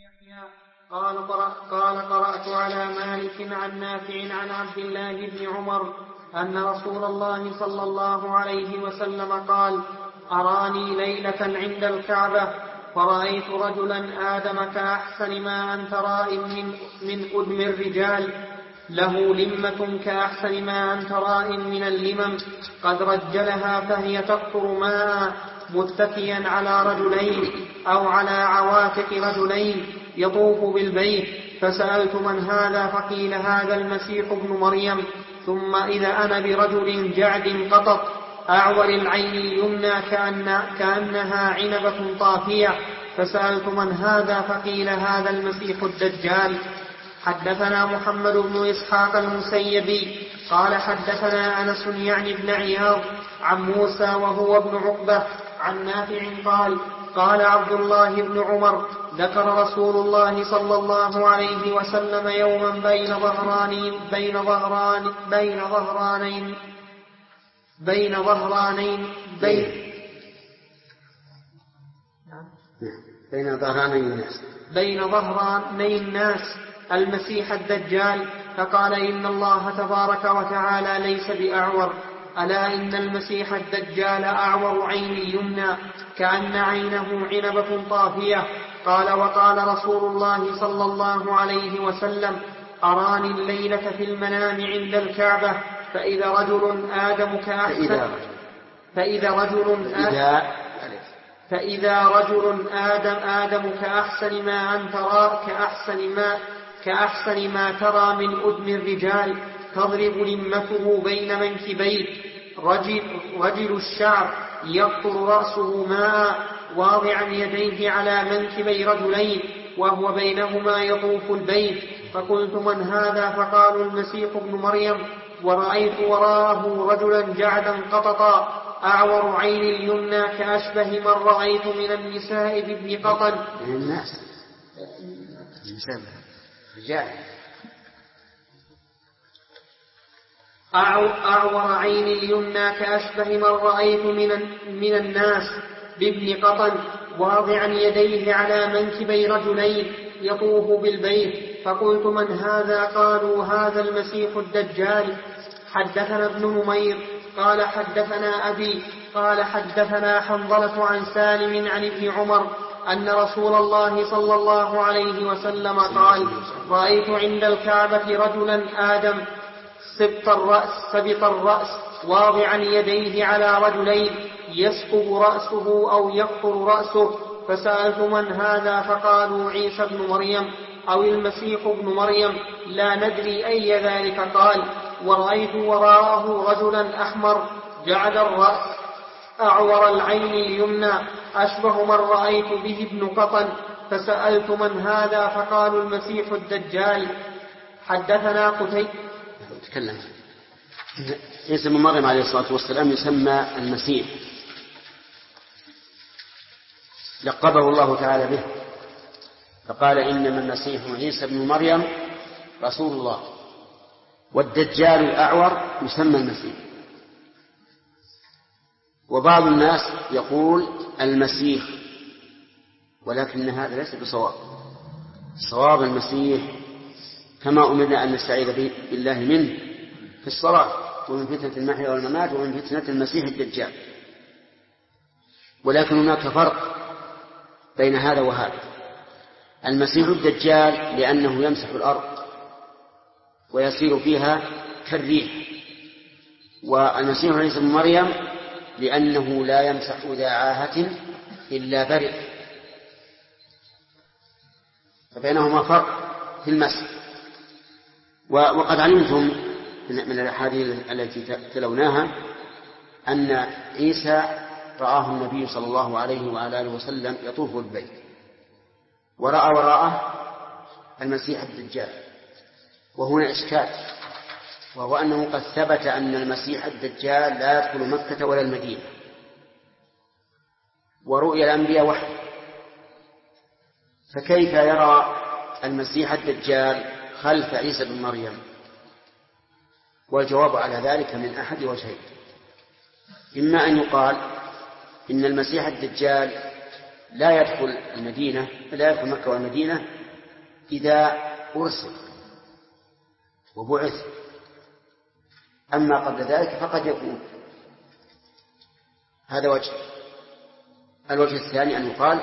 يحيى قال قرأت على مالك عن نافع عن عبد الله بن عمر أن رسول الله صلى الله عليه وسلم قال: أراني ليلة عند الكعبة فرأيت رجلا آدم كأحسن ما أنت رائم من أدم الرجال، له لمة كأحسن ما أنت رائم من اللمم، قد رجلها فهي تقطر ماء، متكيا على رجلين أو على عواتق رجلين يطوف بالبيت. فسألت من هذا؟ فقيل هذا المسيح ابن مريم. ثم إذا أنا برجل جعد قطط أعور العين اليمنى كأنها عنبة طافية. فسألت من هذا؟ فقيل هذا المسيح الدجال. حدثنا محمد بن إسحاق المسيبي قال حدثنا أنس يعني بن عياض عن موسى وهو ابن عقبة عن نافع قال عبد الله بن عمر: ذكر رسول الله صلى الله عليه وسلم يوما بين ظهراني الناس المسيح الدجال، فقال: إن الله تبارك وتعالى ليس بأعور، ألا إن المسيح الدجال أعور عين اليمنى كأن عينه عنبة طافية. قال: وقال رسول الله صلى الله عليه وسلم: أراني الليلة في المنام عند الكعبة فإذا رجل آدم كأحسن ما أنت كأحسن ما ترى من أدم الرجال، تضرب لمته بين منكبيه، رجل الشعر يقطر رأسه ماء، واضعا يديه على منكبي رجلين وهو بينهما يطوف البيت. فقلت: من هذا؟ فقالوا: المسيح ابن مريم. ورأيت وراءه رجلا جعدا قططا أعور عين اليمنى كأشبه من رأيت من النساء بابن قطن. أعور عين اليمنى كأشبه من رأيت من الناس بابن قطن، واضعا يديه على منكبي رجلين يطوف بالبيت. فقلت: من هذا؟ قالوا: هذا المسيح الدجال. حدثنا ابن نمير قال حدثنا أبي قال حدثنا حنظلة عن سالم عن ابن عمر أن رسول الله صلى الله عليه وسلم قال: رأيت عند الكعبة رجلا آدم سبط الرأس واضعا يديه على رجلين يسقب رأسه أو يقطر رأسه. فسألت: من هذا؟ فقالوا: عيسى بن مريم أو المسيح ابن مريم، لا ندري أي ذلك. قال: ورأيت وراءه رجلا أحمر جعد الرأس أعور العين اليمنى أشبه من رأيت به ابن قطن. فسألت: من هذا؟ فقالوا: المسيح الدجال. حدثنا تكلم. عيسى بن مريم عليه الصلاة والسلام يسمى المسيح، لقبه الله تعالى به، فقال: إنما المسيح عيسى بن مريم رسول الله. والدجال الأعور يسمى المسيح. وبعض الناس يقول المسيح، ولكن هذا ليس بصواب. صواب المسيح كما أمرنا أن نستعيذ بالله منه في الصلاة، ومن فتنة المحيا والممات، ومن فتنة المسيح الدجال. ولكن هناك فرق بين هذا وهذا. المسيح الدجال لأنه يمسح الأرض ويسير فيها كالريح، والمسيح عيسى بن مريم لأنه لا يمسح ذا عاهة إلا برئ، فبينهما فرق في المسح. وقد علمتم من الأحاديث التي تلوناها أن عيسى رآه النبي صلى الله عليه وآله وسلم يطوف البيت، ورأى وراءه المسيح الدجال. وهنا إشكال، وهو أنه قد ثبت أن المسيح الدجال لا يدخل مكة ولا المدينة، ورؤيا الأنبياء وحي، فكيف يرى المسيح الدجال خلف عيسى بن مريم؟ والجواب على ذلك من أحد وجهين: إما أن يقال إن المسيح الدجال لا يدخل مكة والمدينة إذا أرسل وبعث، أما قبل ذلك فقد يكون. هذا وجه. الوجه الثاني أن يقال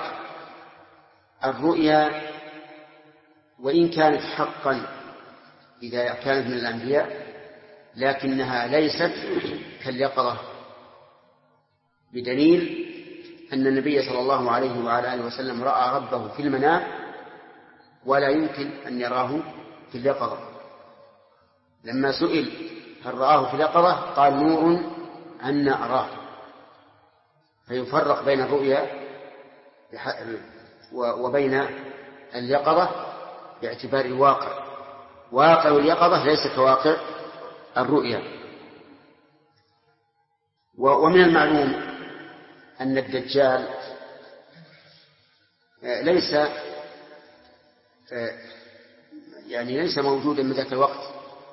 الرؤيا وإن كانت حقا إذا كانت من الأنبياء لكنها ليست كاليقظة، بدليل أن النبي صلى الله عليه وعلى آله وسلم رأى ربه في المنام ولا يمكن أن يراه في اليقظة. لما سئل هل رآه في اليقظة قال نور عنا أراه. فيفرق بين الرؤيا وبين اليقظة باعتبار الواقع. واقع اليقظة ليس كواقع الرؤيا. ومن المعلوم أن الدجال ليس موجودا من ذاك الوقت،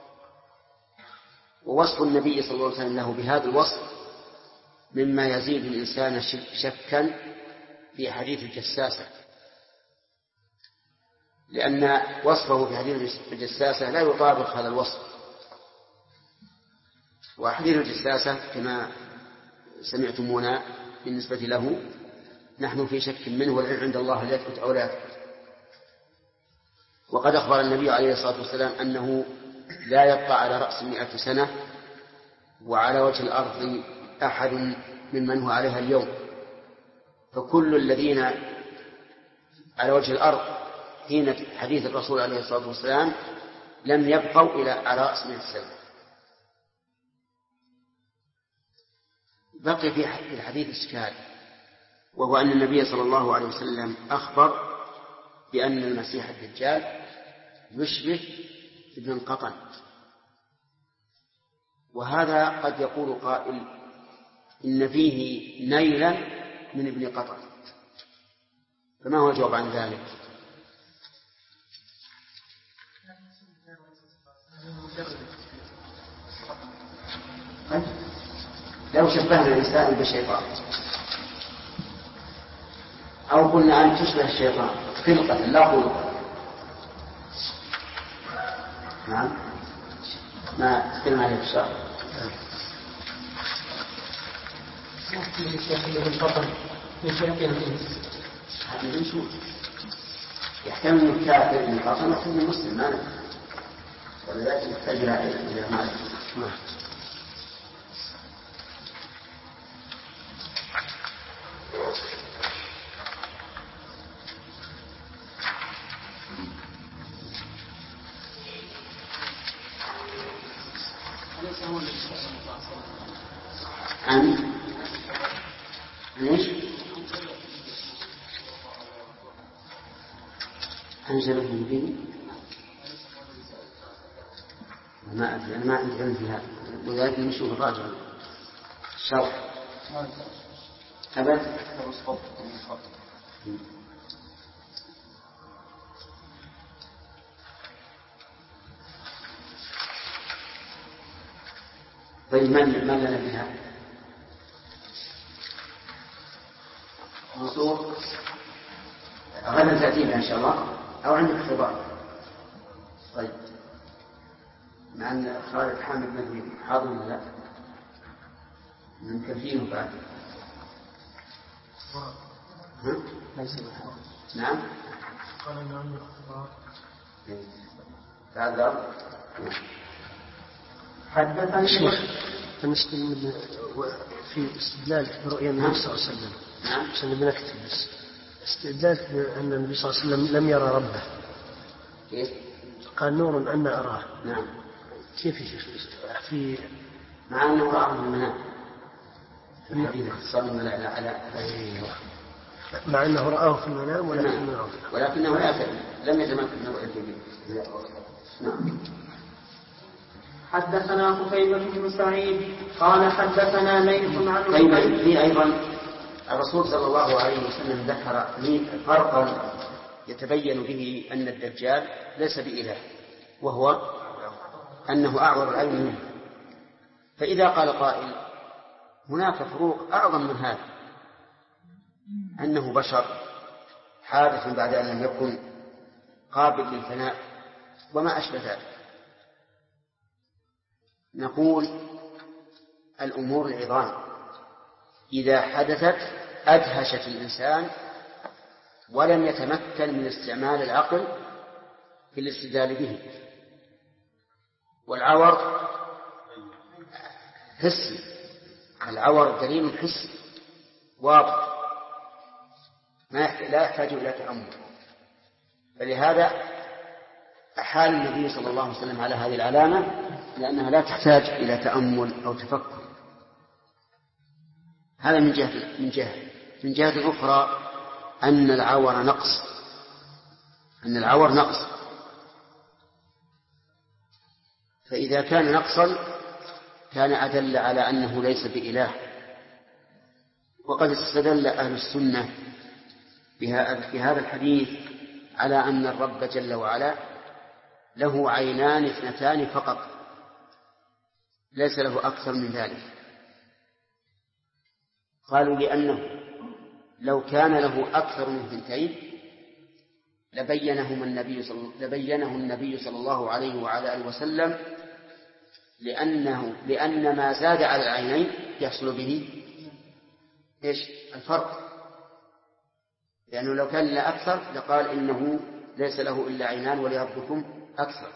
ووصف النبي صلى الله عليه وسلم له بهذا الوصف مما يزيد الإنسان شكا في حديث الجساسة، لأن وصفه في حديث الجساسة لا يطابق هذا الوصف. وحديث الجساسة كما سمعتمونا بالنسبة له نحن في شك منه، والعلم عند الله لا يثبت أو لا يثبت. وقد أخبر النبي عليه الصلاة والسلام أنه لا يبقى على رأس 100 سنة وعلى وجه الأرض أحد ممن هو عليها اليوم، فكل الذين على وجه الأرض حين حديث الرسول عليه الصلاة والسلام لم يبقوا إلى على رأس 100 سنة. بقي في الحديث إشكال، وهو أن النبي صلى الله عليه وسلم أخبر بأن المسيح الدجال يشبه ابن قطن، وهذا قد يقول قائل إن فيه نيلا من ابن قطن، فما هو الجواب عن ذلك؟ لو شبهنا الإنسان بالشيطان أو قلنا أن تشبه الشيطان خلقة لا خلقة، نعم ما تكلم عليه الشرع. يحتمل من الكافر من القطن ويحتمل المسلم ما نفهم، ولذلك يحتاج إلى معرفة. أنزل النبي ما أدري، أنا ما عندي علم في هذا، ولذلك نشوف الراجع الشرح أبد. طيب من لنا بها منصور؟ غدا تأتينا إن شاء الله أو عندك خبر؟ طيب مع أن خالد حامد مدني حاضر ولا لا؟ نمكن فيه بعد. ليس بحاضر. نعم قال إن عندك خبر تعذر. حدثني شيخ بالنسبة في استدلال برؤيا النبي صلى الله عليه وسلم. نعم عشان بنكتب بس استدلال بأن النبي صلى الله عليه وسلم لم يرى ربه. كيف؟ قال نور أن أراه. نعم. كيف يا شيخ؟ في مع أنه رأى من المنام. الحديث صلى الله على أيوه. مع أنه رآه في المنام ولكنه لم يتمكن من رؤيته. نعم. حدثنا قتيبة بن سعيد قال حدثنا ليث عن في أيضا الرسول صلى الله عليه وسلم ذكر فرقا يتبين به أن الدجال ليس بإله، وهو أنه أعور العين منه. فإذا قال قائل هناك فروق أعظم من هذا، أنه بشر حادث بعد أن لم يكن قابل للفناء وما أشبه ذلك. نقول الأمور العظام إذا حدثت أدهشت الإنسان ولم يتمكن من استعمال العقل في الاستدلال به. والعور حسي، العور دليل حسي واضح لا يحتاج إلى تأمل. فلهذا أحال النبي صلى الله عليه وسلم على هذه العلامة لأنها لا تحتاج إلى تأمل أو تفكر. هذا من جهة أخرى أن العور نقص، فإذا كان نقصا كان أدل على أنه ليس بإله. وقد استدل أهل السنة في هذا الحديث على أن الرب جل وعلا له عينان اثنتان فقط، ليس له أكثر من ذلك. قالوا لأنه لو كان له أكثر من ثنتين لبينه النبي صلى الله عليه وعلى آله وسلم، لأن ما زاد على العينين يحصل به الفرق. لأنه لو كان لا أكثر لقال إنه ليس له إلا عينان ولربكم أكثر،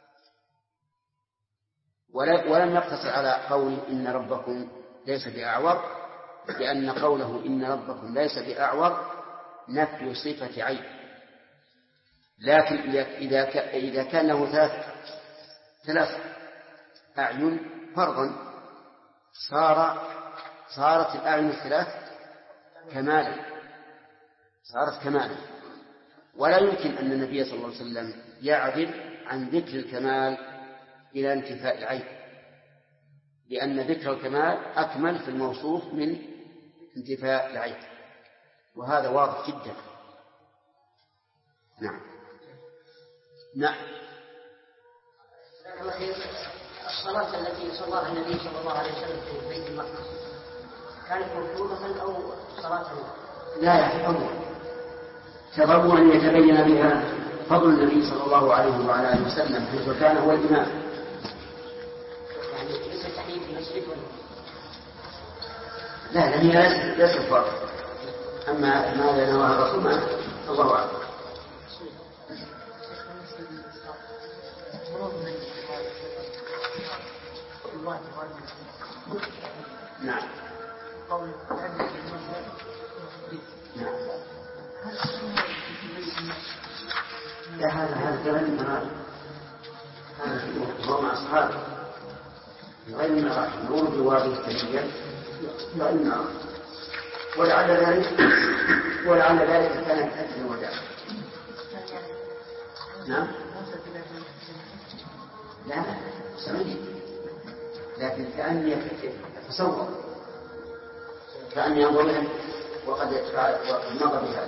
ولم يقتصر على قوله إن ربكم ليس بأعور، لأن قوله إن ربكم ليس بأعور نفي صفة عين. لكن إذا كان له ثلاث أعين فرضا صارت الأعين الثلاث كمالا، ولا يمكن أن النبي صلى الله عليه وسلم يعدل عن ذكر الكمال إلى انتفاء العين، لأن ذكر الكمال أكمل في الموصوف من انتفاء العين، وهذا واضح جدا. نعم. الصلاة التي صلاها النبي صلى الله عليه وسلم في بيت المقدس كانت مفروضة أو صلاة؟ لا يحفظ تضمن أن يتبين بها فضل النبي صلى الله عليه وعلى آله وسلم حيث كان هو الإمام. يعني ليس التحديد في مسجد لا، هي ليست فرض. أما ماذا نواه الرسول الله أعلم. نعم. لا، هذا غير المراد، هذا هو مع أصحابه غير المراد، نور بوادي التشريع غير المراد، ولعل ذلك كان من أجل الوداع. نعم. لا سمعت، لكن كأني أتصور كأني أنظر لهم وقد مضى بهذا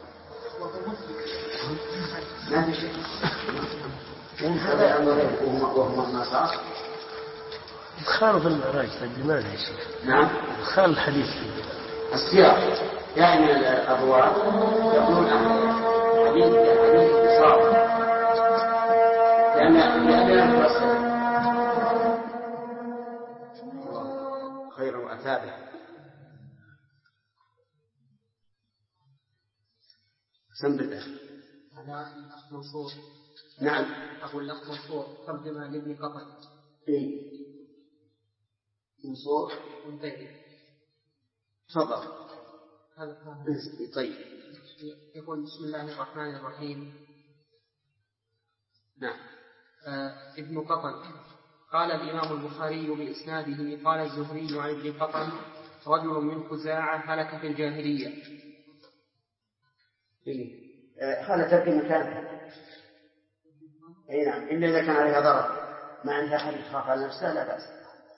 ما في شيء. هذا أنظر وهم النصارى خالف المعراج. طيب لماذا يا شيخ؟ نعم. خالف الحديث السياق يعني الأبواب يقولون حديث اتصال لأننا نفسر خير وأثابه. سم بالله. هذا الأخ منصور. نعم. أقول الأخ منصور ترجمة لابن قطن. منصور. تفضل. طيب. يقول بسم الله الرحمن الرحيم. نعم. ابن قطن قال الإمام البخاري بإسناده قال الزهري عن ابن قطن رجل من خزاعة هلك في الجاهلية. خالة تبقي مكانها. أي نعم، إلا إذا كان عليها ضرر ما عندها أحد يخاف على نفسها لا بأس.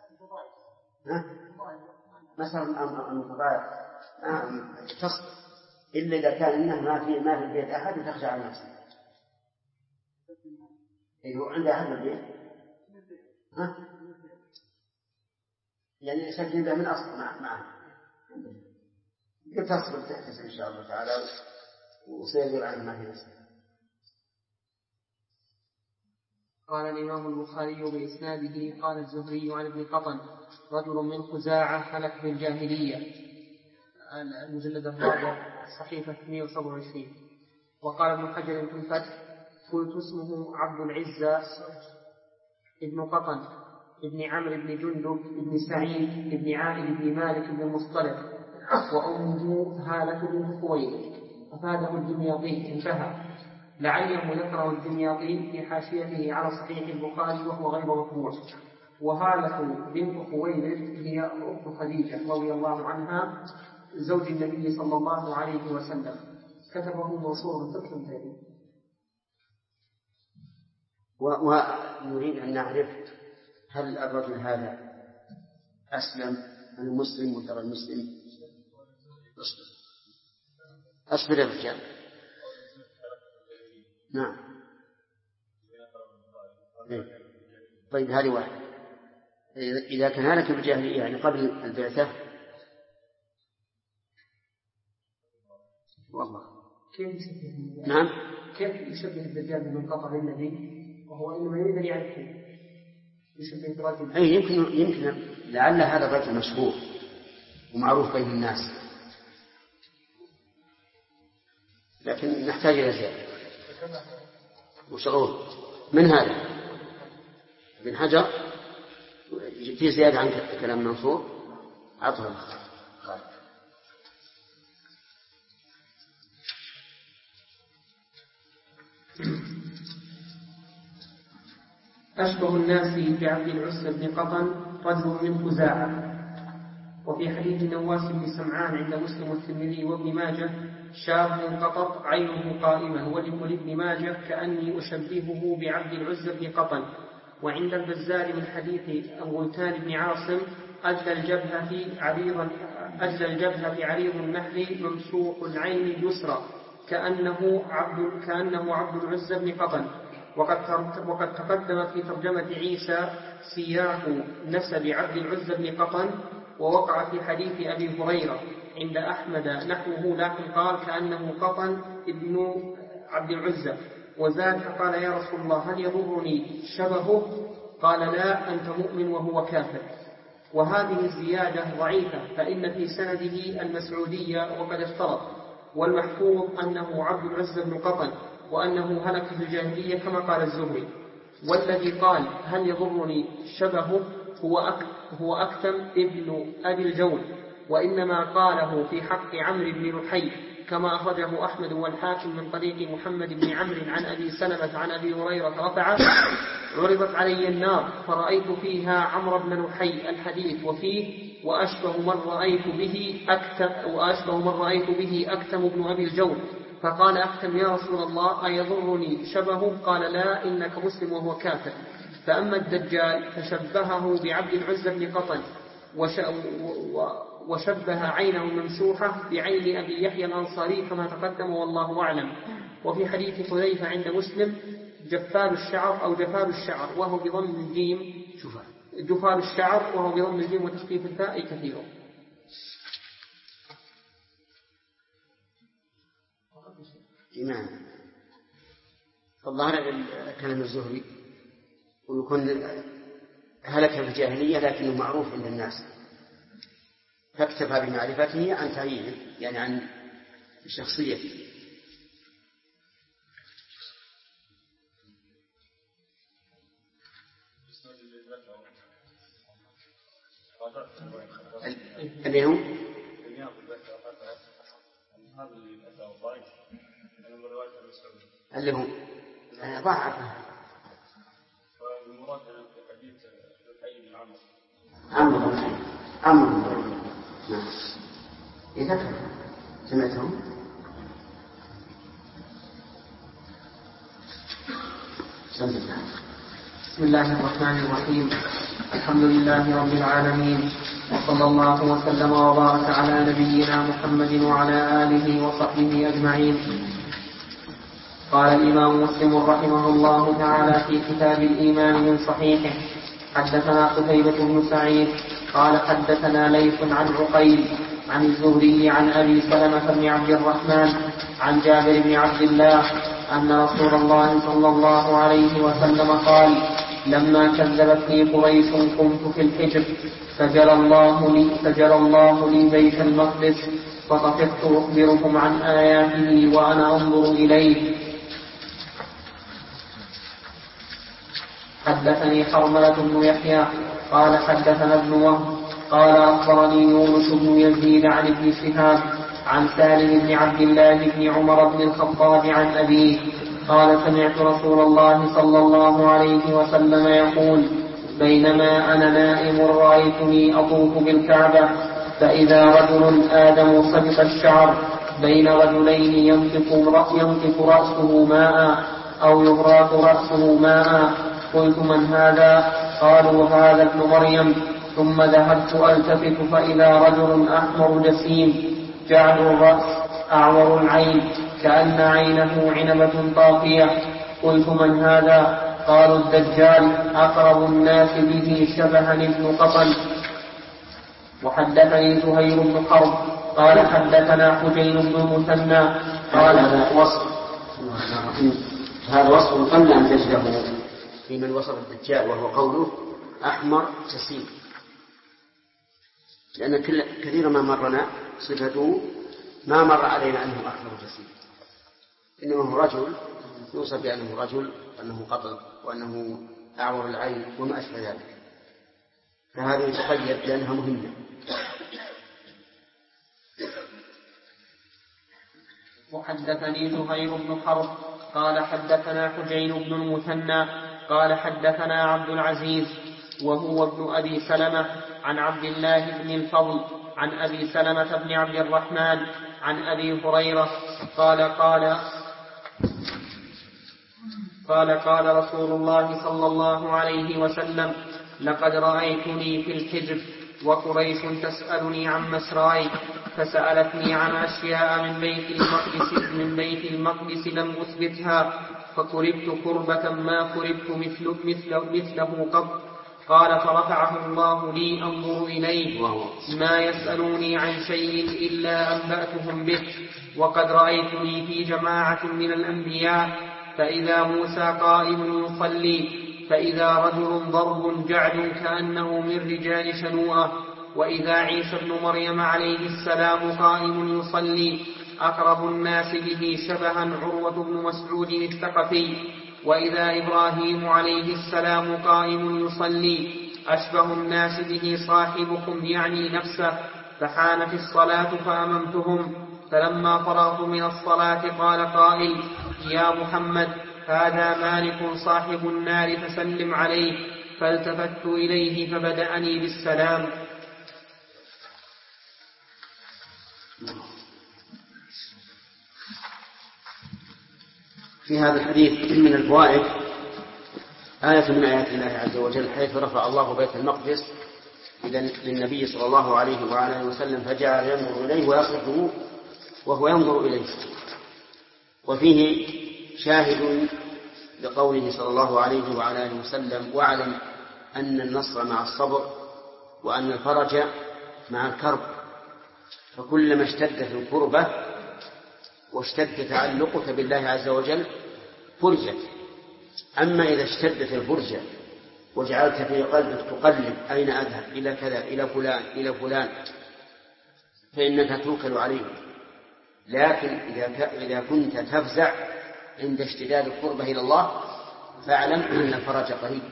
مثلا المتضايق تصل إلا إذا كان إنه ما في البيت أحد وتخشى على نفسه. أيوه عنده أحد البيت. يعني سجن به من أصل معه. كيف تصبر تحتسب إن شاء الله تعالى وسيدل عنه ما في نفسه. قال الإمام البخاري بإسناده قال الزهري عن ابن قطن رجل من خزاعة هلك في الجاهلية، المجلد الرابع صحيفة 127. وقال ابن حجر في الفتح قلت اسمه عبد العزة ابن قطن ابن عمرو بن جندب ابن سعيد ابن عائد بن مالك بن المصطلق، وأمه هالة بن خويلد، أفاده الدمياطي. انتهى. لعله ذكره الدمياطي في حاشيته على صحيح البخاري وهو غير مطبوع. وهالة بنت خويلد هي أخت خديجة رضي الله عنها زوج النبي صلى الله عليه وسلم، كتبه منصور فتح ثاني. ونريد أن نعرف هل الرجل هذا أسلم المسلم وترى المسلم؟ أصبر يا رجال. نعم. طيب هذه واحد. إذا كان هلك بالجاهلية يعني قبل البعثة، والله كيف يشبه؟ نعم. كيف يشبه الدجال بمن قطع النبي وهو إنما يريد أن يعرفه؟ يشبه الرجل. أي يمكن لعل هذا الرجل مشهور ومعروف بين الناس، لكن نحتاج إلى زيادة وشعور من هذا ابن حجر في زيادة عن كلام منصور عطها. أشبه الناس بعبد العزة بن قطن رجل من خزاعة. وفي حديث النواس بن سمعان عند مسلم والترمذي وابن ماجه شاب قطط عينه قائمة، ولابن ماجه كأني أشبهه بعبد العزة بن قطن. وعند البزار من حديث أبغلتان بن عاصم أجل الجبهة في عريض النحل ممسوح العين اليسرى كأنه عبد العزة بن قطن. وقد تقدم في ترجمة عيسى سياق نسب عبد العزة بن قطن، ووقع في حديث أبي هريرة عند أحمد نحوه، لكن قال كأنه قطن ابن عبد العزة. وزاد فقال يا رسول الله هل يضرني شبهه؟ قال لا، أنت مؤمن وهو كافر. وهذه الزيادة ضعيفة، فإن في سنده المسعودية وقد افترض، والمحفوظ أنه عبد العزة بن قطن وأنه هلك في الجاهلية كما قال الزهري. والذي قال هل يضرني شبهه هو أكثم ابن أبي الجول، وإنما قاله في حق عمرو بن لحي كما أخرجه أحمد والحاكم من طريق محمد بن عمرو عن أبي سلمة عن أبي هريرة رفعه عرضت علي النار فرأيت فيها عمرو بن لحي الحديث وفيه وأشبه من رأيت به أكثم ابن أبي الجول. فقال أكثم يا رسول الله أيضرني شبهه؟ قال لا، إنك مسلم وهو كافر. فأما الدجال فشبهه بعبد العزة بن قطن وشبه عينه ممسوحة بعين أبي يحيى الأنصاري كما تقدم والله أعلم. وفي حديث حذيفة عند مسلم جفال الشعر أو جفال الشعر وهو بضم الجيم جفال الشعر وهو بضم الجيم وتخفيف الفاء كثير. إمام فالظاهر كلام الزهري ويكون هلك في الجاهلية لكنه معروف عند الناس، فاكتفى بمعرفته عن تعيينه يعني عن شخصيته. اللي هو اللي هو ضعف عمرو إذا سمعتهم بسم الله الرحمن الرحيم. الحمد لله رب العالمين، وصلى الله وسلم وبارك على نبينا محمد وعلى آله وصحبه أجمعين. قال الإمام مسلم رحمه الله تعالى في كتاب الإيمان من صحيحه: حدثنا قتيبة بن سعيد قال حدثنا ليث عن عقيل عن الزهري عن أبي سلمة بن عبد الرحمن عن جابر بن عبد الله أن رسول الله صلى الله عليه وسلم قال: لما كذبتني قريش قمت في الحجر فجرى الله لي بيت المقدس فطفقت أخبركم عن آياته وأنا أنظر إليه. حدثني حرملة بن يحيى قال حدثنا ابن وهب قال أخبرني يونس بن يزيد عن ابن شهاب عن سالم بن عبد الله بن عمر بن الخطاب عن أبيه قال: سمعت رسول الله صلى الله عليه وسلم يقول: بينما أنا نائم رأيتني أطوف بالكعبة فإذا رجل آدم صدق الشعر بين رجلين ينطق رأسه ماء أو يغراق رأسه ماء. قلت: من هذا؟ قالوا: هذا ابن مريم. ثم ذهبت ألتفت فإذا رجل أحمر جسيم جعد الرأس أعور العين كأن عينه عنبة طافية. قلت: من هذا؟ قالوا: الدجال أقرب الناس به شبها ابن قطن. وحدثني زهير بن حرب قال حدثنا حجين بن المثنى قال: هذا وصف قبل أن تجده في من وصف الدجال، وهو قوله أحمر جسيم، لأن كثيرا ما مرنا صفته ما مر علينا أنه أحمر جسيم، إنما هو رجل يوصف بأنه رجل وأنه قطب وأنه أعور العين وما أشبه ذلك، فهذه تقيد لأنها مهمة. وحدثني زهير بن حرب قال حدثنا حجين بن المثنى قال حدثنا عبد العزيز وهو ابن أبي سلمة عن عبد الله بن الفضل عن أبي سلمة بن عبد الرحمن عن أبي هريرة قال رسول الله صلى الله عليه وسلم: لقد رأيتني في الحجر وقريش تسألني عن مسراي فسألتني عن أشياء من بيت المقدس لم أثبتها فكربت كربة ما كربت مثله قط. قال: فرفعه الله لي أنظر إليه ما يسألوني عن شيء إلا أنبأتهم به. وقد رأيتني في جماعة من الأنبياء فإذا موسى قائم يصلي فإذا رجل ضرب جعد كأنه من رجال شنوءة، وإذا عيسى بن مريم عليه السلام قائم يصلي أقرب الناس به شبها عروة بن مسعود الثقفي، وإذا إبراهيم عليه السلام قائم يصلي أشبه الناس به صاحبكم يعني نفسه. فحانت الصلاة فأممتهم، فلما فرغت من الصلاة قال قائل: يا محمد هذا مالك صاحب النار فسلم عليه. فالتفت إليه فبدأني بالسلام. في هذا الحديث من الفوائد آية من آيات الله عز وجل، حيث رفع الله بيت المقدس للنبي صلى الله عليه وعلى وسلم فجعل ينظر إليه ويصرفه وهو ينظر إليه. وفيه شاهد لقوله صلى الله عليه وعلى وسلم: واعلم أن النصر مع الصبر وأن الفرج مع الكرب. فكلما اشتدت الكربة واشتد تعلقك بالله عز وجل فرجت. أما إذا اشتدت الفرجة وجعلت في قلبك تقلب أين أذهب إلى كذا إلى فلان إلى فلان فإنك توكل عليه. لكن إذا كنت تفزع عند اشتداد القربة إلى الله فاعلم أن الفرج قريب.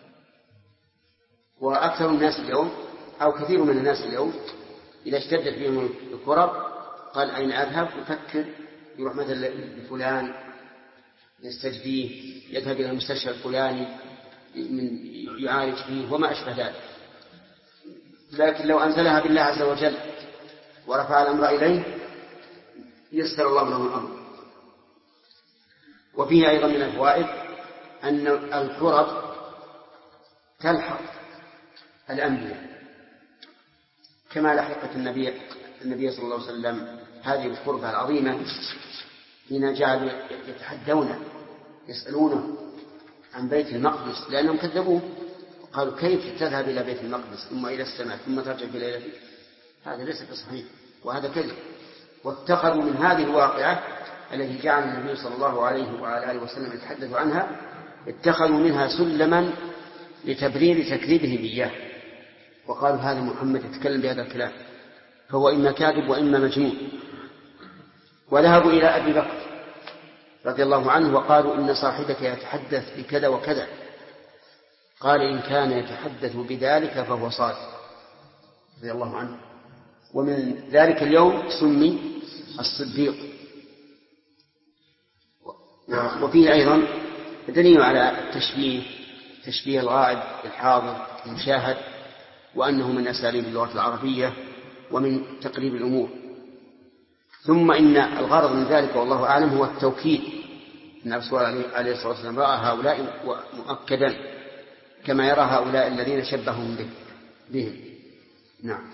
وأكثر الناس اليوم أو كثير من الناس اليوم إذا اشتدت بهم الكرب قال أين أذهب، يفكر يروح مثلا لفلان يستجديه، يذهب إلى المستشفى الفلاني يعالج فيه وما أشبه ذلك. لكن لو أنزلها بالله عز وجل ورفع الأمر إليه يسر الله له الأمر. وفيه أيضا من الفوائد أن الكرب تلحق الأنبياء كما لحقت النبي صلى الله عليه وسلم هذه الكربة العظيمة حين جعلوا يتحدون يسألونه عن بيت المقدس لأنهم كذبوه وقالوا: كيف تذهب إلى بيت المقدس ثم إلى السماء ثم ترجع في ليلة؟ هذا ليس بصحيح وهذا كذب. واتخذوا من هذه الواقعة التي جعل النبي صلى الله عليه وعلى آله وسلم يتحدث عنها اتخذوا منها سلما لتبرير تكذيبهم إياه، وقالوا هذا محمد يتكلم بهذا الكلام فهو إما كاذب وإما مجنون. وذهبوا إلى أبي بكر رضي الله عنه وقالوا إن صاحبك يتحدث بكذا وكذا، قال إن كان يتحدث بذلك فهو صادق رضي الله عنه. ومن ذلك اليوم سمي الصديق. وفيه أيضا دليل على تشبيه الغائب بالحاضر المشاهد، وأنه من أساليب اللغة العربية ومن تقريب الأمور. ثم إن الغرض من ذلك والله أعلم هو التوكيد، أن الرسول عليه الصلاة والسلام رأى هؤلاء مؤكدا كما يرى هؤلاء الذين شبههم بهم. نعم.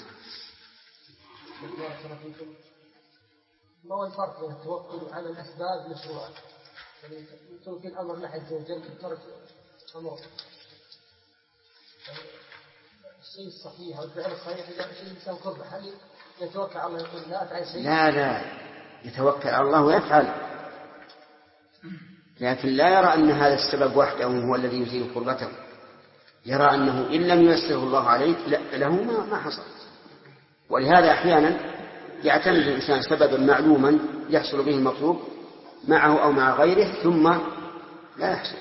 ما هو الفرق بين التوكل على الأسباب مشروعة، يعني توكل أمر الله عز وجل ترك أمر الشيء الصحيح أو الفعل الصحيح إذا الإنسان كره هل يتوكل على الله يقول لا أفعل شيء؟ لا يتوكل على الله ويفعل، لكن لا يرى أن هذا السبب وحده هو الذي يزيل كربته، يرى أنه إن لم ييسره الله عليه له ما حصل. ولهذا أحيانا يعتمد الإنسان سببا معلوما يحصل به المطلوب معه أو مع غيره ثم لا يحصل.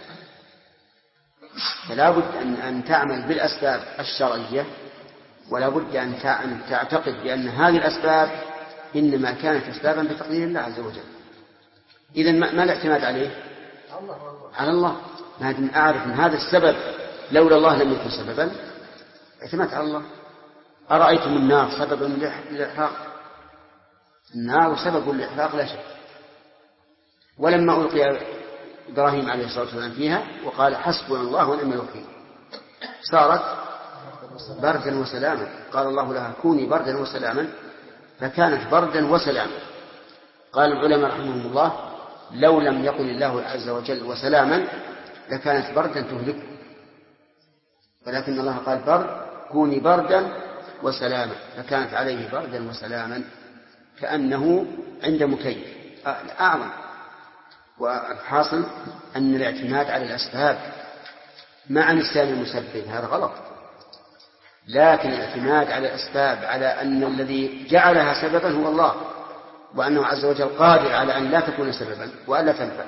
فلا بد أن تعمل بالأسباب الشرعية، ولا بد أن تعتقد بأن هذه الأسباب إنما كانت أسبابا بتقدير الله عز وجل. إذن ما الاعتماد عليه؟ على الله. ما دام أعرف أن هذا السبب لولا الله لم يكن سببا، اعتماد على الله. أرأيتم النار سبب للإحراق، النار سبب للإحراق لا شك. ولما ألقي إبراهيم عليه الصلاة والسلام فيها وقال حسبنا الله ونعم الوكيل صارت بردا وسلاما، قال الله لها كوني بردا وسلاما فكانت بردا وسلاما. قال العلماء رحمهم الله لو لم يقل الله عز وجل وسلاما لكانت بردا تهلك، ولكن الله قال برد كوني بردا وسلاما فكانت عليه بردا وسلاما كأنه عند مكيف أعظم. والحاصل أن الاعتماد على الأسباب مع نسيان المسبب هذا غلط، لكن الاعتماد على الأسباب على أن الذي جعلها سببا هو الله، وأنه عز وجل قادر على أن لا تكون سببا وألا تنفع،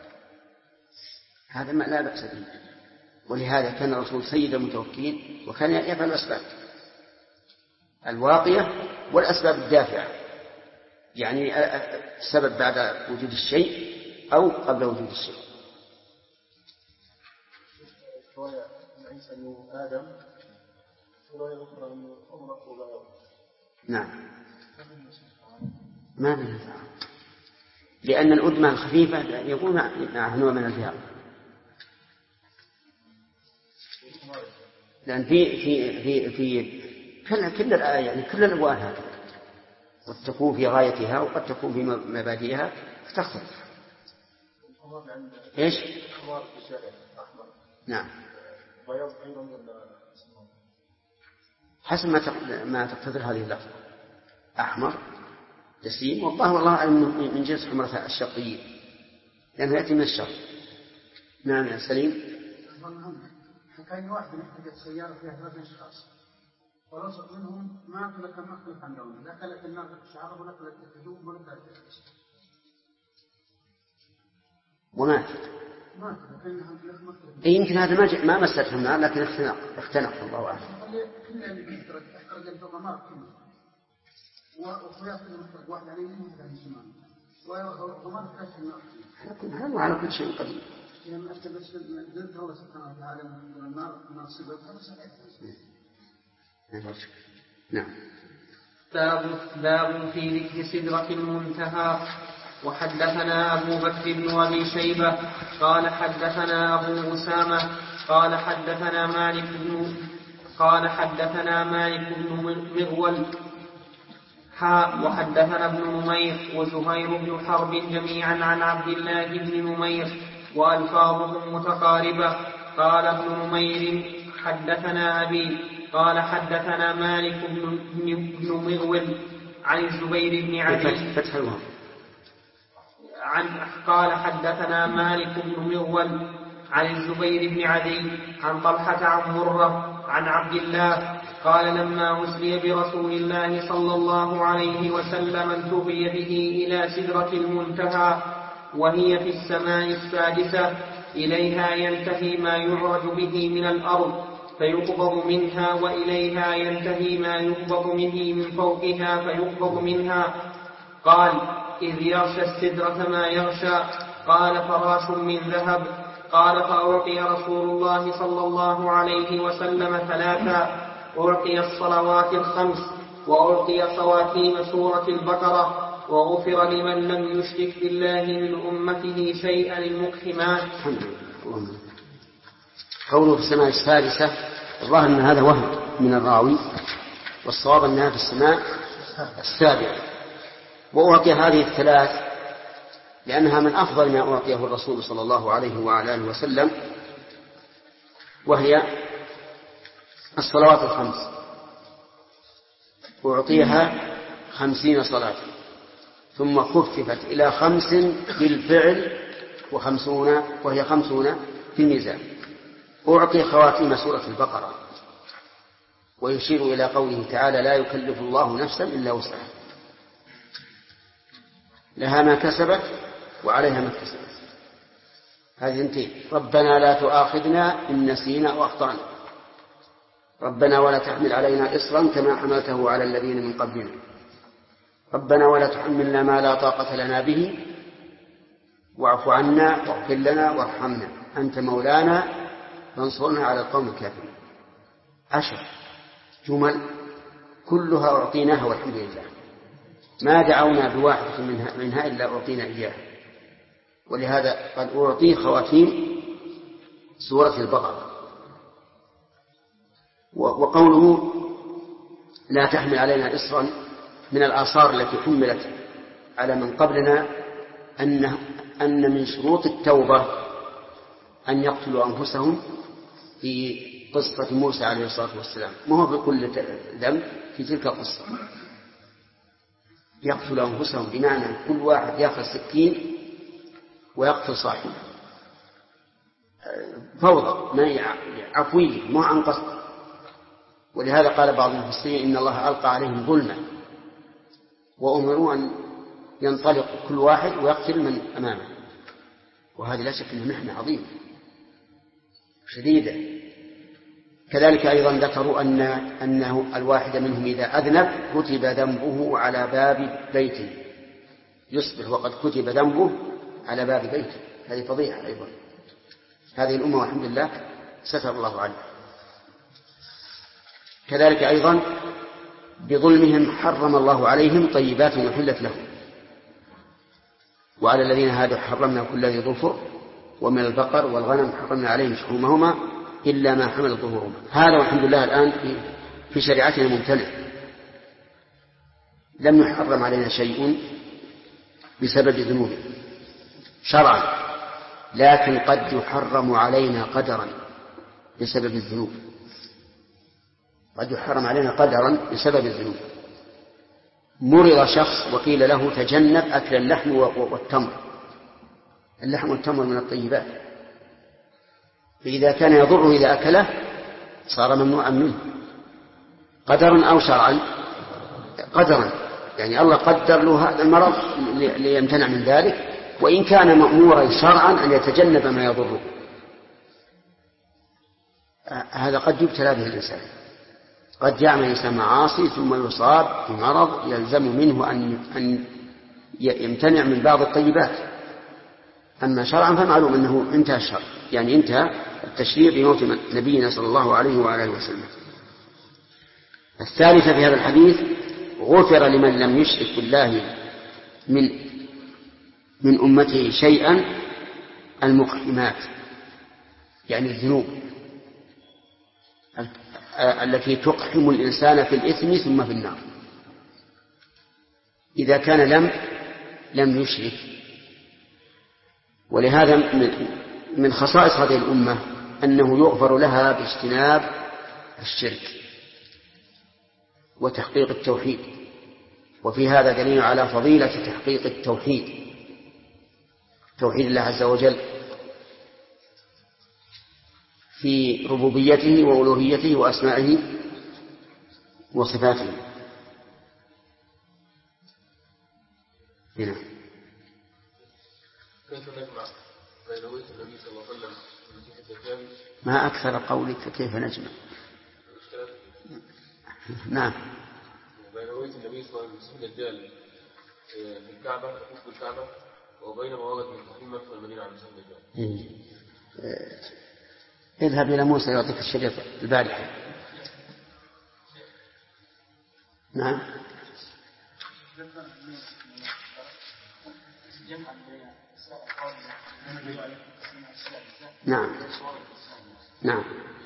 هذا ما لا بأس به. ولهذا كان الرسول سيد المتوكلين وكان يفعل الأسباب الواقية والأسباب الدافعة، يعني السبب بعد وجود الشيء أو قبل وجود الشيء. رواية عيسى بن آدم رواية أخرى أنه أمرك وغيره. نعم ما من الفعل، لأن الأدمة الخفيفة يكون معه نوع من الفعل، لأن في كل الآية يعني كل الأبواب هكذا، قد تكون في غايتها وقد تكون في مبادئها فتختلف. إيش؟ نعم حسب ما تقتضي هذه اللفظة، أحمر جسيم، والله أعلم من جنس حمرة الشرقيين لأنه يأتي من الشرق. نعم يا سليم. كان واحد يحتاج سيارة فيها 3 أشخاص ورزق منهم ما أكلت مختلف عن لونه، لا أكلت الناقة الشعر ولا أكلت الهدوم ولا أكلت الأشياء ومات. يمكن هذا ما مسته النار لكن اختنق الله أعلم. كل اللي احترق الفقمار كله وخياط المحترق واحد عليه من هذا الزمان وغمار كشف النار. هذا على كل شيء قدير. يعني أكتب بس نزلت الله سبحانه وتعالى من النار ناصبة نعم. باب في ذكر سدرة المنتهى. وحدثنا أبو بكر بن أبي شيبة قال حدثنا أبو أسامة قال حدثنا مالك بن مغول وحدثنا ابن نمير وزهير بن حرب جميعا عن عبد الله بن نمير وألفاظهم متقاربة. قال ابن نمير حدثنا أبي قال حدثنا مالك بن مغول عن الزبير بن عدي قال حدثنا مالك بن مغول عن الزبير بن عدي عن طلحة عن مرة عن عبد الله قال لما أسري برسول الله صلى الله عليه وسلم انتهي به إلى سدرة المنتهى وهي في السماء السادسة إليها ينتهي ما يعرج به من الأرض فيقبض منها وإليها ينتهي ما يقبض منه من فوقها فيقبض منها. قال إذ يغشى السدرة ما يغشى. قال فراش من ذهب. قال فأعطي رسول الله صلى الله عليه وسلم 3. أعطي الصلوات 5 وأعطي خواتيم سورة البقرة وغفر لمن لم يشرك بالله من أمته شيئا المقحمات. قوله في السماء السادسة الظاهر أن هذا وهم من الراوي والصواب أنها في السماء السابعة. وأعطي هذه 3 لأنها من أفضل ما أعطيه الرسول صلى الله عليه وعلى آله وسلم وهي الصلوات 5 أعطيها 50 صلاة ثم خففت إلى 5 بالفعل و50 وهي 50 في الميزان. أعطي خواتيم سورة البقرة ويشير إلى قوله تعالى لا يكلف الله نفسا إلا وسعها لها ما كسبت وعليها ما اكتسبت. هذه 2. ربنا لا تؤاخذنا إن نسينا أو أخطأنا. ربنا ولا تحمل علينا إصرا كما حملته على الذين من قبلنا. ربنا ولا تحملنا ما لا طاقة لنا به واعف عنا واغفر لنا وارحمنا أنت مولانا فانصرنا على القوم الكافرين. 10 جمل كلها أعطيناها والحمد لله ما دعونا بواحدة منها إلا أعطينا إياها. ولهذا قد أعطي خواتيم سورة البقرة. وقوله لا تحمل علينا إصرا من الآثار التي حملت على من قبلنا أن من شروط التوبة أن يقتلوا أنفسهم في قصة موسى عليه الصلاة والسلام. ما هو في كل ذنب في تلك القصة يقتل أنفسهم بمعنى كل واحد يأخذ سكين ويقتل صاحبه فوضى ما عفوية ما عن قصد. ولهذا قال بعض المفسرين إن الله ألقى عليهم ظلما وأمروا أن ينطلق كل واحد ويقتل من أمامه. وهذه لا شك أنها محنة عظيمة شديدة. كذلك أيضا ذكروا أنه الواحد منهم إذا أذنب كتب ذنبه على باب بيته يصبح وقد كتب ذنبه على باب بيته. هذه فضيحة أيضا. هذه الأمة والحمد لله ستر الله عليه. كذلك أيضا بظلمهم حرم الله عليهم طيبات وحلت لهم وعلى الذين هادوا حرمنا كل ذي ظفر ومن البقر والغنم حرمنا عليهم شحومهما إلا ما حمل ظهورهما. هذا والحمد لله الآن في شريعتنا ممتنع. لم يحرم علينا شيء بسبب ذنوبه شرعا لكن قد يحرم علينا قدرا بسبب الذنوب. قد يحرم علينا قدرا بسبب الذنوب. مرض شخص وقيل له تجنب أكل اللحم والتمر. اللحم والتمر من الطيبات فإذا كان يضره إذا أكله صار ممنوعا منه قدرا أو شرعا. قدرا يعني الله قدر له هذا المرض ليمتنع من ذلك وإن كان مأمورا شرعا أن يتجنب ما يضره. هذا قد يبتلى به الإنسان. قد يعمل الإنسان معاصي ثم يصاب بمرض يلزم منه أن يمتنع من بعض الطيبات. أما شرعا فمعلوم أنه انتهى الشرع يعني انتهى التشريع بموت نبينا صلى الله عليه وعلى آله وسلم. الثالثة في هذا الحديث غفر لمن لم يشرك بالله من أمته شيئا المقحمات يعني الذنوب التي تقحم الإنسان في الإثم ثم في النار. إذا كان لم يشرك. ولهذا من خصائص هذه الأمة أنه يغفر لها باجتناب الشرك وتحقيق التوحيد. وفي هذا دليل على فضيلة تحقيق التوحيد توحيد الله عز وجل في ربوبيته وألوهيته وأسمائه وصفاته. هنا كيف نجمع بين رؤية النبي صلى الله عليه وسلم والمسيح الدجال؟ ما أكثر قولك فكيف نجمع؟ نعم. بين رؤية النبي صلى الله عليه وسلم والمسيح الدجال في الكعبة في الكعبة وبين مواقع من تحريم مكة والمدينة عن المسيح الدجال. اذهب إلى موسى يعطيك الشريط البارحة. نعم. نعم. نعم.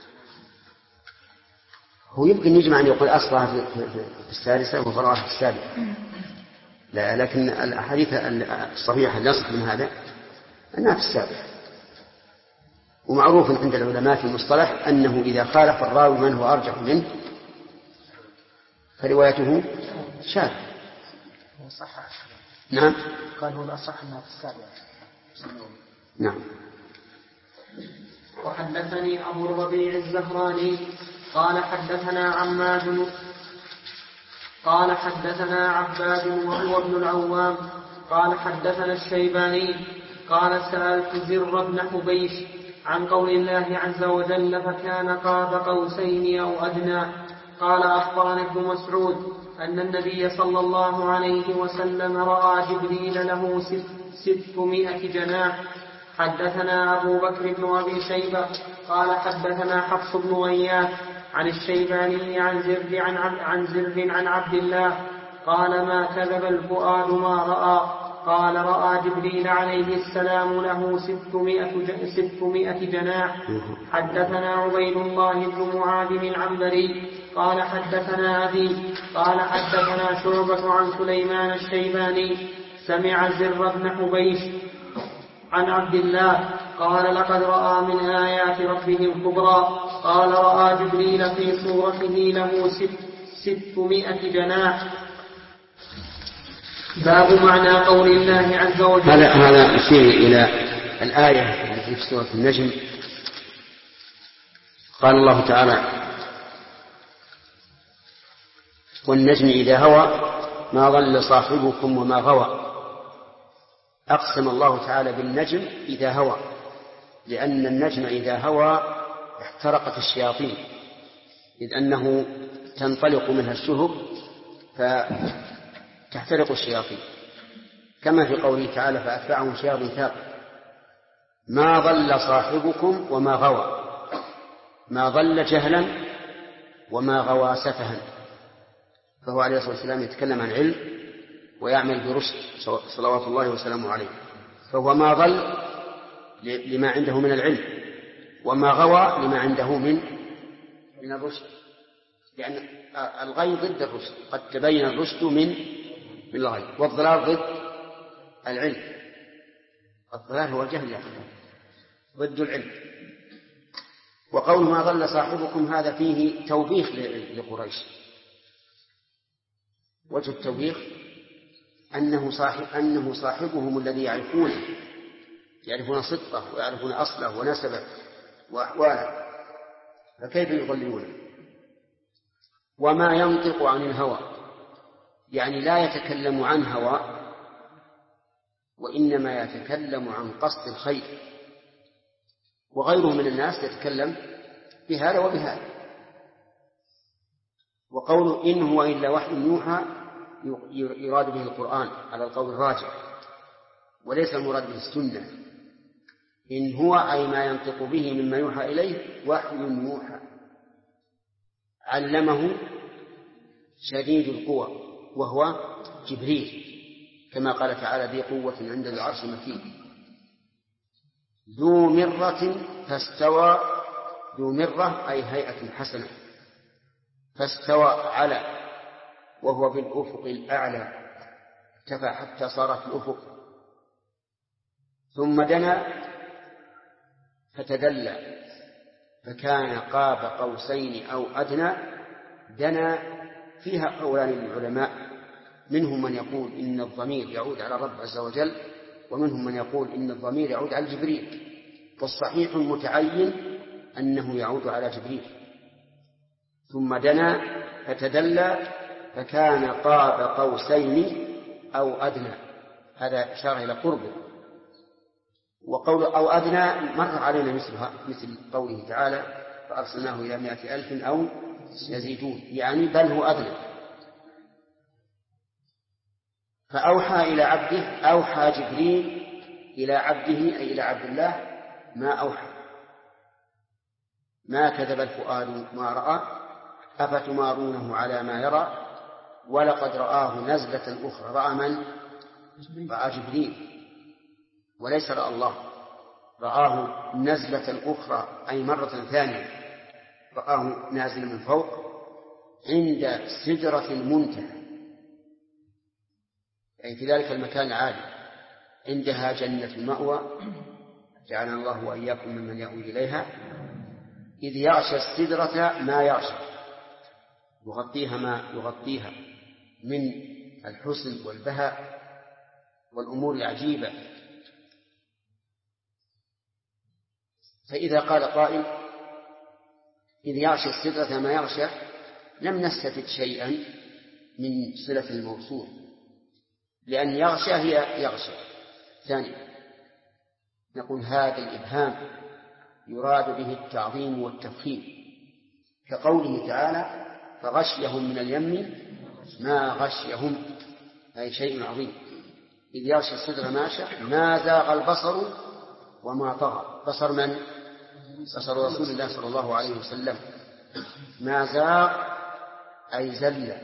هو يمكن يجمع أن يقول أصلها في السادسة وفرعها في السابعة، لا، لكن الأحاديث الصحيحة اللي يصح من هذا أنها في السابعة. ومعروف عند العلماء في المصطلح أنه إذا خالف الراوي من هو أرجح منه فروايته شاذ. نعم. قال هو الأصح أنها في السابعة. نعم. وحدثني أبو الربيع الزهراني قال حدثنا عماد قال حدثنا عباد وهو ابن العوام قال حدثنا الشيباني قال سألت زر بن حبيش عن قول الله عز وجل فكان قاب قوسين أو أدنى. قال أخبرنا ابن مسعود أن النبي صلى الله عليه وسلم رأى جبريل له 600 جناح. حدثنا أبو بكر بن أبي شيبة قال حدثنا حفص بن غياث عن الشيباني عن زر عن عبد الله قال ما كذب الفؤاد ما رأى. قال رأى جبريل عليه السلام له 600 جناح. حدثنا عبيد الله بن معاذ العنبري قال حدثنا أبي قال حدثنا شعبة عن سليمان الشيباني سمع زر بن حبيش عن عبد الله قال لقد رأى من آيات ربه الكبرى. قال رأى جبريل في صورته له 600 جناح. باب معنى قول الله عز وجل. هذا يشير إلى الآية التي في سورة النجم. قال الله تعالى والنجم إذا هوى ما ضل صاحبكم وما غوى. أقسم الله تعالى بالنجم إذا هوى لأن النجم إذا هوى احترقت الشياطين إذ أنه تنطلق منها الشهب فتحترق الشياطين كما في قوله تعالى فأتبعهم شهاب ثاقب. ما ضل صاحبكم وما غوى. ما ضل جهلا وما غوى سفها. فهو عليه الصلاة والسلام يتكلم عن علم ويعمل برشد صلوات الله وسلامه عليه. فهو ما ضل لما عنده من العلم وما غوى لما عنده من الرشد لأن الغي ضد الرشد. قد تبين الرشد من الغي والضلال ضد العلم. الضلال هو الجهل ضد العلم. وقول ما ضل صاحبكم هذا فيه توبيخ لقريش. وجه التوبيخ أنه صاحبهم الذي يعرفون صدقه ويعرفون أصله ونسبه وأحواله فكيف يضللونه. وما ينطق عن الهوى يعني لا يتكلم عن هوى وإنما يتكلم عن قصد الخير. وغيره من الناس يتكلم بهذا وبهذا. وقوله إن هو إلا وحي يوحى يراد به القرآن على القول الراجح وليس المراد به السنة. إن هو أي ما ينطق به مما يوحى إليه وحي يوحى. علمه شديد القوى وهو جبريل كما قال تعالى ذي قوة عند العرش مكين ذو مرة فاستوى. ذو مرة أي هيئة حسنة فاستوى على وهو بالأفق الأعلى ارتفع حتى صار في الأفق. ثم دنا فتدلى فكان قاب قوسين أو أدنى. دنا فيها قولان للعلماء منهم من يقول إن الضمير يعود على الرب عز وجل ومنهم من يقول إن الضمير يعود على جبريل، والصحيح المتعين أنه يعود على جبريل. ثم دنا فتدلى فكان قاب قوسين أو أدنى، هذا إشارة إلى قربه. وقول أو أدنى مر علينا مثل قوله تعالى فأرسلناه إلى 100,000 أو يزيدون، يعني بل هو أدنى. فأوحى إلى عبده، أوحى جبريل إلى عبده أي إلى عبد الله ما أوحى. ما كذب الفؤاد ما رأى أفتمارونه على ما يرى ولقد رآه نزلة أخرى. رأى من؟ رأى جبريل وليس رأى الله، رآه نزلة أخرى أي مرة ثانية، رآه نازل من فوق عند سدرة المنتهى، أي في ذلك المكان العالي، عندها جنة المأوى، جعلنا الله وإياكم ممن يأوي إليها. إذ يغشى السدرة ما يغشى، يغطيها ما يغطيها من الحسن والبهاء والأمور العجيبة. فإذا قال قائل إذ يغشى السدرة ما يغشى لم نستفد شيئا من صلة الموصول، لأن يغشى هي يغشى. ثانيا نقول هذا الإبهام يراد به التعظيم والتفخيم، كقوله تعالى فغشيهم من اليم ما غشيهم، أي شيء عظيم. إذ يغشى السدرة ما زاغ البصر وما طغى. بصر من؟ بصر رسول الله صلى الله عليه وسلم. ما زاغ أي زل،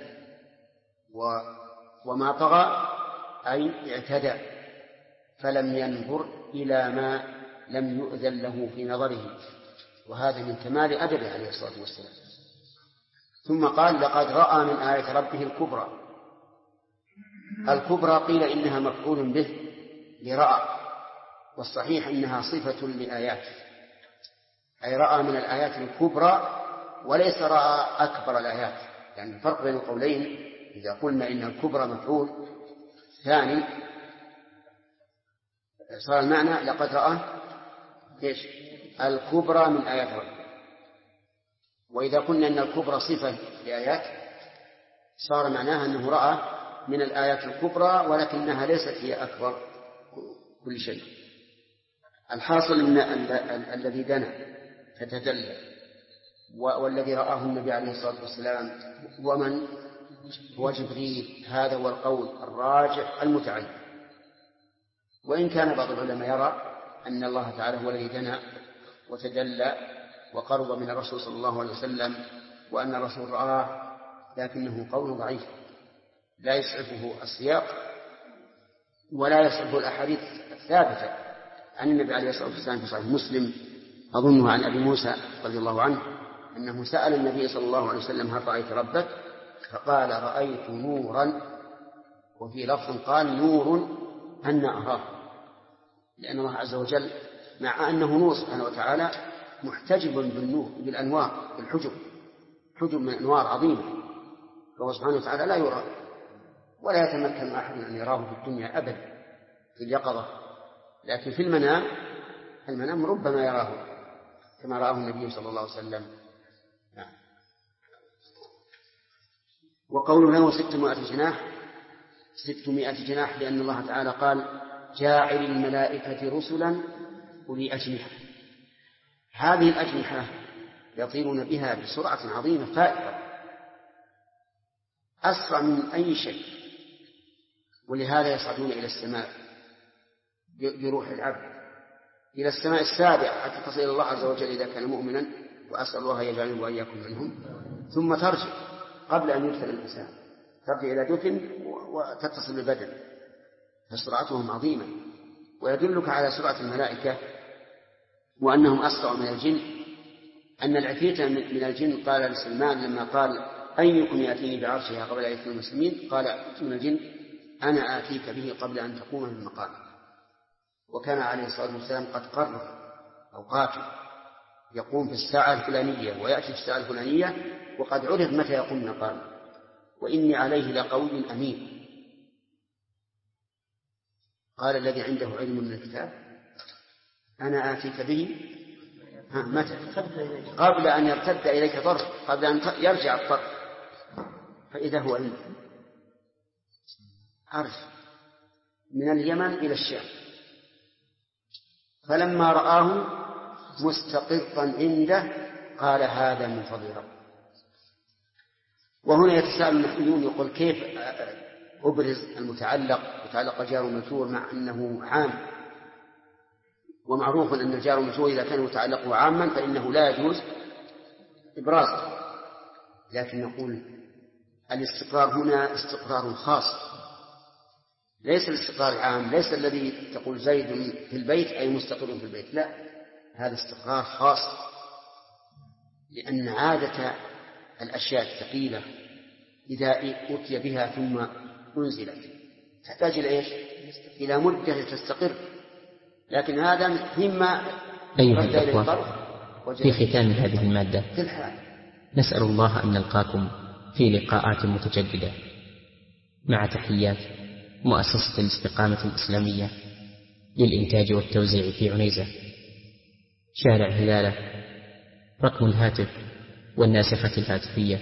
وما طغى أي اعتدى، فلم ينظر إلى ما لم يؤذن له في نظره، وهذا من كمال أدبه عليه الصلاة والسلام. ثم قال لقد رأى من آية ربه الكبرى. الكبرى قيل إنها مفعول به لرأى، والصحيح إنها صفة لآيات، أي رأى من الآيات الكبرى وليس رأى أكبر الآيات، يعني الفرق بين القولين. إذا قلنا إن الكبرى مفعول ثاني صار المعنى لقد رأى إيش؟ الكبرى من آيات ربه. وإذا قلنا إن الكبرى صفة لآيات صار معناها أنه رأى من الآيات الكبرى ولكنها ليست هي أكبر كل شيء. الحاصل أن الذي دنا فتدلى والذي رآه النبي عليه الصلاة والسلام ومن هو جبريل، هذا هو القول الراجح المتعين. وإن كان بعض العلماء يرى أن الله تعالى هو الذي دنا وتدلى وقرب من الرسول صلى الله عليه وسلم وأن الرسول رآه، لكنه قول ضعيف لا يسعفه السياق ولا يسعفه الأحاديث الثابتة عن النبي عليه الصلاة والسلام في صحيح مسلم، أظنه عن أبي موسى رضي الله عنه أنه سأل النبي صلى الله عليه وسلم هل رأيت ربك؟ فقال رأيت نورا، وفي لفظ قال نور أن أراه، لأن الله عز وجل مع أنه نور سبحانه وتعالى محتجب بالنور بالأنوار بالحجب، حجب من أنوار عظيمة، فهو سبحانه وتعالى لا يرى ولا يتمكن أحد أن يراه في الدنيا أبدا في اليقظة، لكن في المنام ربما يراه كما رآه النبي صلى الله عليه وسلم. وقول له 600 جناح لأن الله تعالى قال جاعل الملائكة رسلا أولي أجنحة. هذه الأجنحة يطيرون بها بسرعة عظيمة فائقة أسرع من أي شيء، ولهذا يصعدون إلى السماء بروح العبد إلى السماء السابعة حتى تصل إلى الله عز وجل إذا كان مؤمنا، وأسأل الله يجعلني وإياكم منهم، ثم ترجع قبل أن يدفن الإنسان، ترجع إلى دفن وتتصل بالبدن، فسرعتهم عظيمة. ويدلك على سرعة الملائكة وأنهم أسرع من الجن أن العفريت من الجن قال لسلمان لما قال أيكم يأتيني بعرشها قبل أن يكونوا مسلمين، قال من الجن أنا آتيك به قبل أن تقوم من مقامك. وكان عليه الصلاة والسلام قد قرر أوقاته يقوم في الساعة الفلانية ويأتي في الساعة الفلانية، وقد عرف متى يقوم مقامه، وإني عليه لقوي أمين. قال الذي عنده علم من الكتاب أنا آتيك به متى؟ قبل أن يرتد إليك ضر، قبل أن يرجع الضر، فإذا هو عنده عرج من اليمن إلى الشام. فلما رآه مستقرا عنده قال هذا من فضل ربي. وهنا يتساءل النحويون يقول كيف أبرز المتعلق وتعلق جار ومجرور مع أنه عام؟ ومعروف أن الجار والمجرور إذا كان متعلقه عاما فإنه لا يجوز إبرازه، لكن نقول الاستقرار هنا استقرار خاص، ليس الاستقرار العام، ليس الذي تقول زيد في البيت أي مستقر في البيت، لا، هذا استقرار خاص، لأن عادة الأشياء الثقيلة إذا أتي بها ثم أنزلت تحتاج إلى إيش؟ إلى مدة تستقر، لكن هذا فيما أيها الأخوة، في ختام هذه المادة نسأل الله أن نلقاكم في لقاءات متجددة، مع تحيات مؤسسة الاستقامة الإسلامية للإنتاج والتوزيع في عنيزة، شارع هلالة. رقم الهاتف والناسخة الهاتفية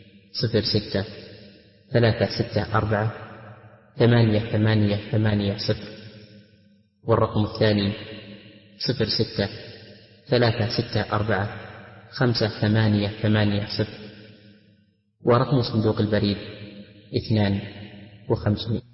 06-364-8880، والرقم الثاني 06-364-5880، ورقم صندوق البريد 2 و500.